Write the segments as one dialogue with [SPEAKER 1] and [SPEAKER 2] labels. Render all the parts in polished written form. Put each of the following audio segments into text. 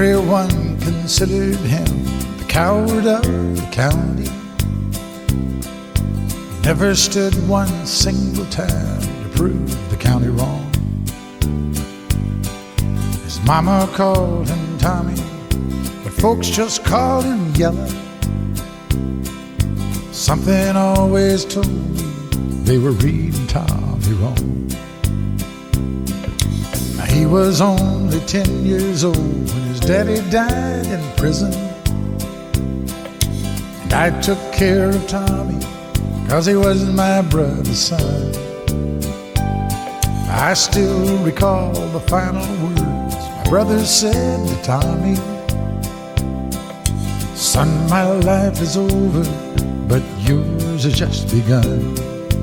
[SPEAKER 1] Everyone considered him the coward of the county. Never stood one single time to prove the county wrong. His mama called him Tommy, but folks just called him Yellow. Something always told me they were reading Tommy wrong. Now, he was only 10 years old when his daddy died in prison, and I took care of Tommy 'cause he was my brother's son. I still recall the final words my brother said to Tommy: "Son, my life is over, but yours has just begun.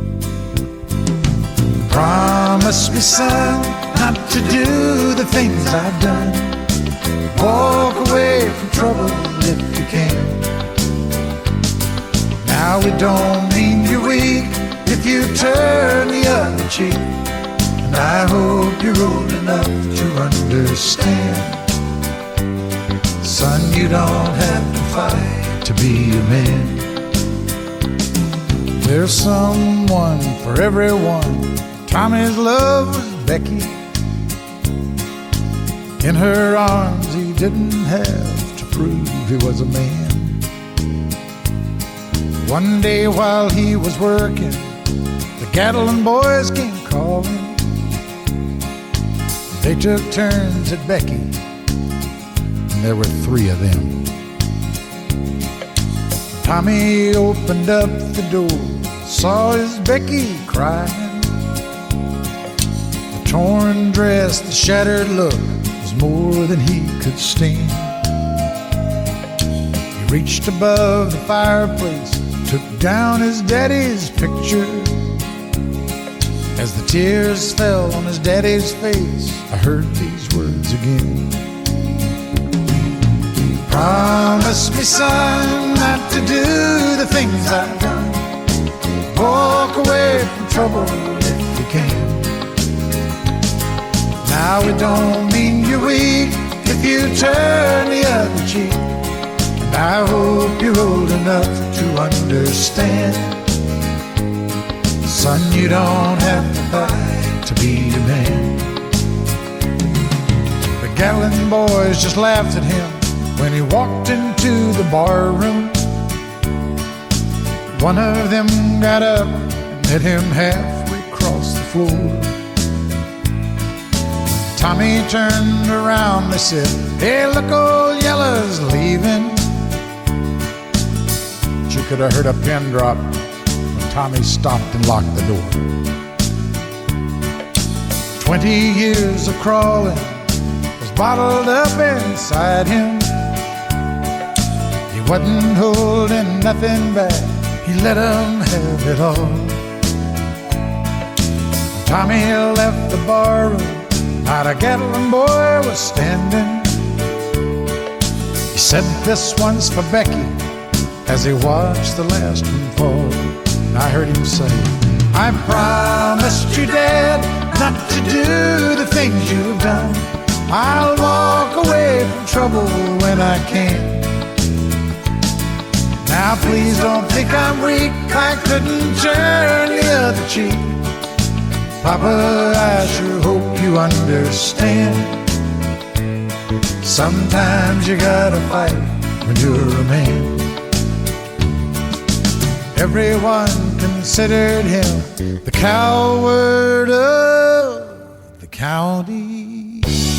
[SPEAKER 1] Promise me, son, not to do the things I've done. Walk away from trouble if you can. Now it don't mean you're weak if you turn the other cheek. And I hope you're old enough to understand. Son, you don't have to fight to be a man. There's someone for everyone. Tommy's love was Becky. In her arms he didn't have to prove he was a man. One day while he was working, the Gatlin boys came calling. They took turns at Becky, and there were 3 of them. Tommy opened up the door, saw his Becky crying. The torn dress, the shattered look was more than he could stand. He reached above the fireplace, took down his daddy's picture. As the tears fell on his daddy's face, I heard these words again. Promise me, son, not to do the things I've done. Walk away from trouble if you can. Now it don't mean you're weak if you turn the other cheek. And I hope you're old enough to understand. Son, you don't have to fight to be a man. The Gatlin boys just laughed at him when he walked into the bar room. One of them got up and met him halfway across the floor. Tommy turned around, they said, "Hey, look, old Yellow's leaving." But you could have heard a pin drop when Tommy stopped and locked the door. 20 years of crawling was bottled up inside him. He wasn't holding nothing back, he let him have it all. When Tommy left the bar room, not a Gatlin boy was standing. He said, "This one's for Becky," as he watched the last one fall. And I heard him say, "I promised you, Dad, not to do the things you've done. I'll walk away from trouble when I can. Now please don't think I'm weak, I couldn't turn the other cheek. Papa, I sure hope you understand. Sometimes you gotta fight when you're a man." Everyone considered him the coward of the county.